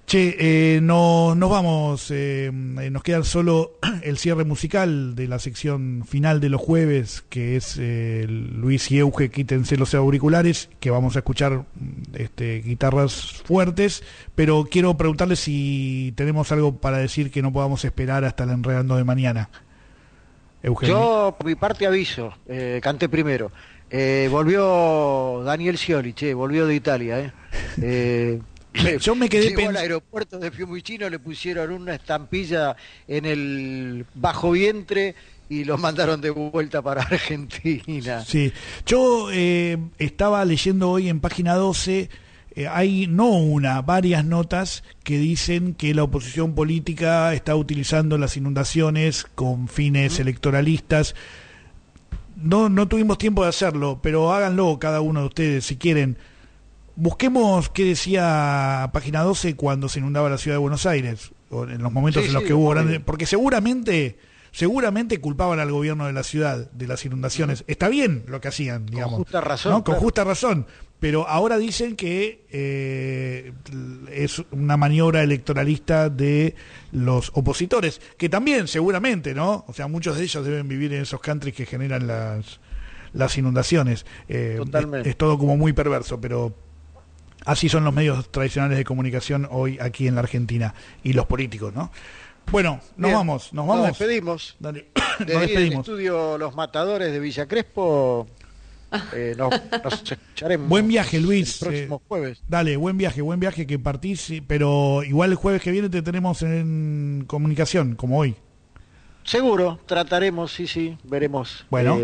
Che, nos vamos, nos queda solo el cierre musical de la sección final de los jueves, que es Luis y Euge, quítense los auriculares, que vamos a escuchar guitarras fuertes, pero quiero preguntarles si tenemos algo para decir que no podamos esperar hasta el Enredando de mañana. Eugenio. Yo, por mi parte, aviso, canté primero. Volvió Daniel Scioli, volvió de Italia, Yo me quedé llegó al aeropuerto de Fiumicino, le pusieron una estampilla en el bajo vientre y lo mandaron de vuelta para Argentina. Sí, yo estaba leyendo hoy en página 12, hay varias notas que dicen que la oposición política está utilizando las inundaciones con fines electoralistas. No tuvimos tiempo de hacerlo, pero háganlo cada uno de ustedes si quieren. Busquemos qué decía página 12 cuando se inundaba la ciudad de Buenos Aires, o en los momentos en los que hubo grandes, porque seguramente culpaban al gobierno de la ciudad de las inundaciones. Está bien lo que hacían, digamos. Con justa razón. ¿No? Con justa razón. Pero ahora dicen que es una maniobra electoralista de los opositores, que también seguramente, ¿no? O sea, muchos de ellos deben vivir en esos countries que generan las inundaciones. Totalmente. Es todo como muy perverso, pero así son los medios tradicionales de comunicación hoy aquí en la Argentina y los políticos, ¿no? Bueno, nos vamos. Nos despedimos. Dale. Nos despedimos. El estudio Los Matadores de Villa Crespo. Nos escucharemos. Buen viaje, Luis. El próximo jueves. Dale, buen viaje que partís, pero igual el jueves que viene te tenemos en comunicación, como hoy. Seguro, trataremos, sí, veremos. Bueno,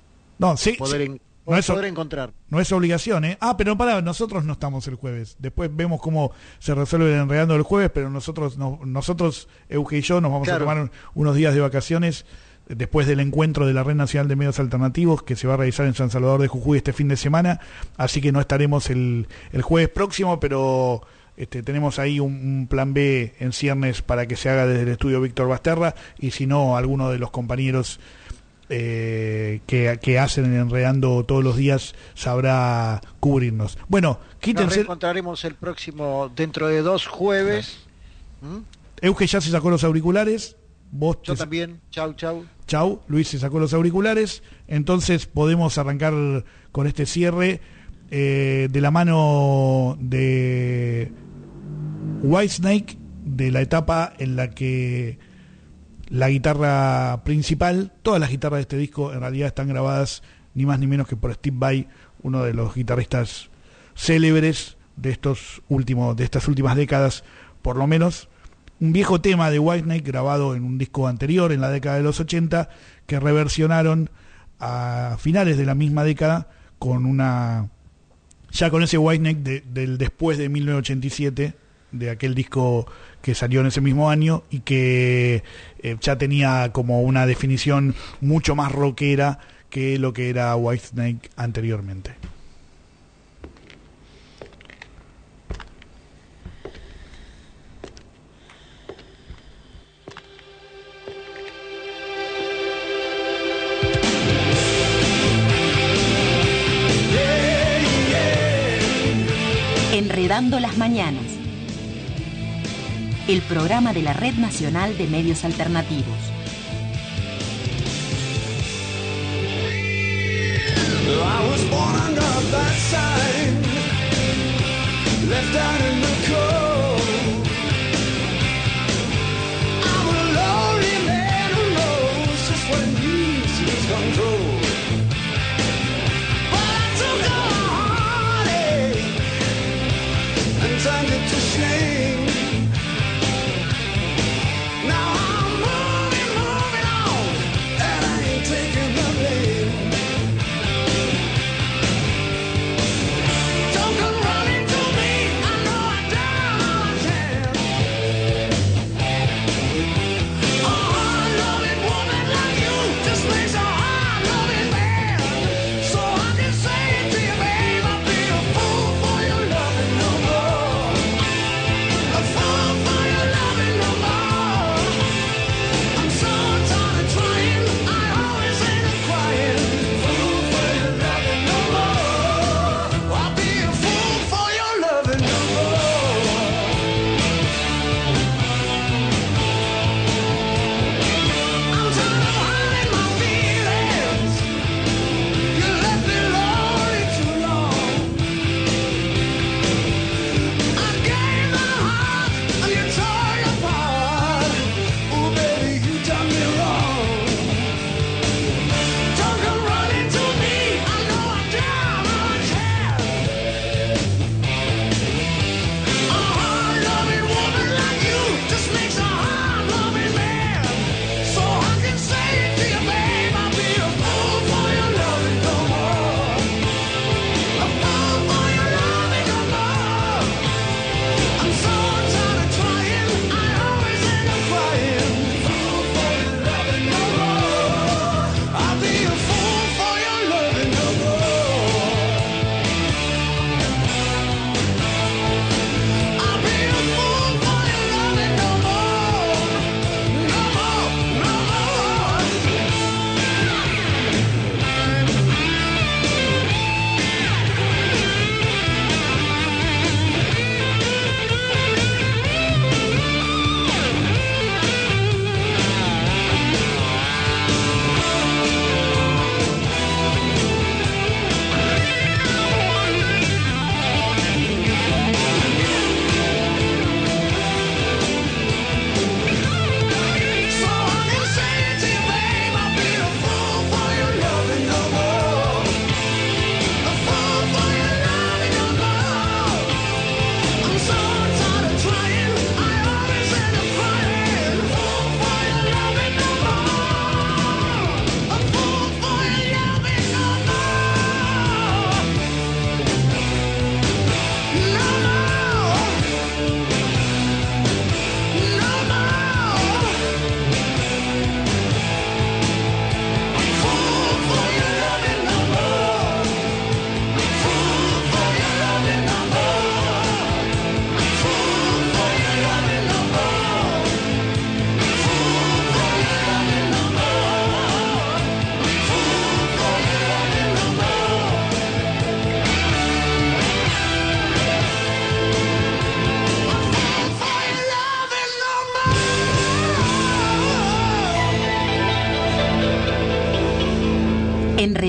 poder encontrar. No es obligación, ¿eh? Pero nosotros no estamos el jueves. Después vemos cómo se resuelve el Enredando el jueves, pero nosotros, Euge y yo, nos vamos a tomar unos días de vacaciones después del encuentro de la Red Nacional de Medios Alternativos que se va a realizar en San Salvador de Jujuy este fin de semana, así que no estaremos el jueves próximo, pero tenemos ahí un plan B en ciernes para que se haga desde el estudio Víctor Basterra, y si no, alguno de los compañeros que hacen el Enredando todos los días sabrá cubrirnos. Bueno, quítense. Nos reencontraremos el próximo, dentro de 2 jueves. Euge ya se sacó los auriculares. Yo también. Chau. Luis se sacó los auriculares. Entonces podemos arrancar con este cierre de la mano de Whitesnake, de la etapa en la que la guitarra principal, todas las guitarras de este disco en realidad están grabadas ni más ni menos que por Steve Vai, uno de los guitarristas célebres de estas últimas décadas, por lo menos. Un viejo tema de Whitesnake grabado en un disco anterior, en la década de los 80, que reversionaron a finales de la misma década con ese Whitesnake del después de 1987, de aquel disco que salió en ese mismo año y que ya tenía como una definición mucho más rockera que lo que era Whitesnake anteriormente. Enredando las mañanas. El programa de la Red Nacional de Medios Alternativos. I was born under that sign, left out in the cold. I'm a lonely man who knows just what it means to lose control. But I took a heartache and turned it to shame. Now I'm moving on, and I ain't taking the blame. Don't come running to me, I know I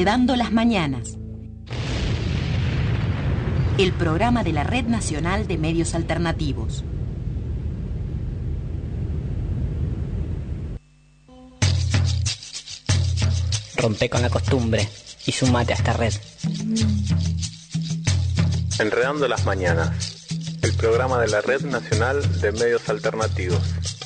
Enredando las Mañanas. El programa de la Red Nacional de Medios Alternativos. Rompe con la costumbre y sumate a esta red. Enredando las Mañanas, el programa de la Red Nacional de Medios Alternativos.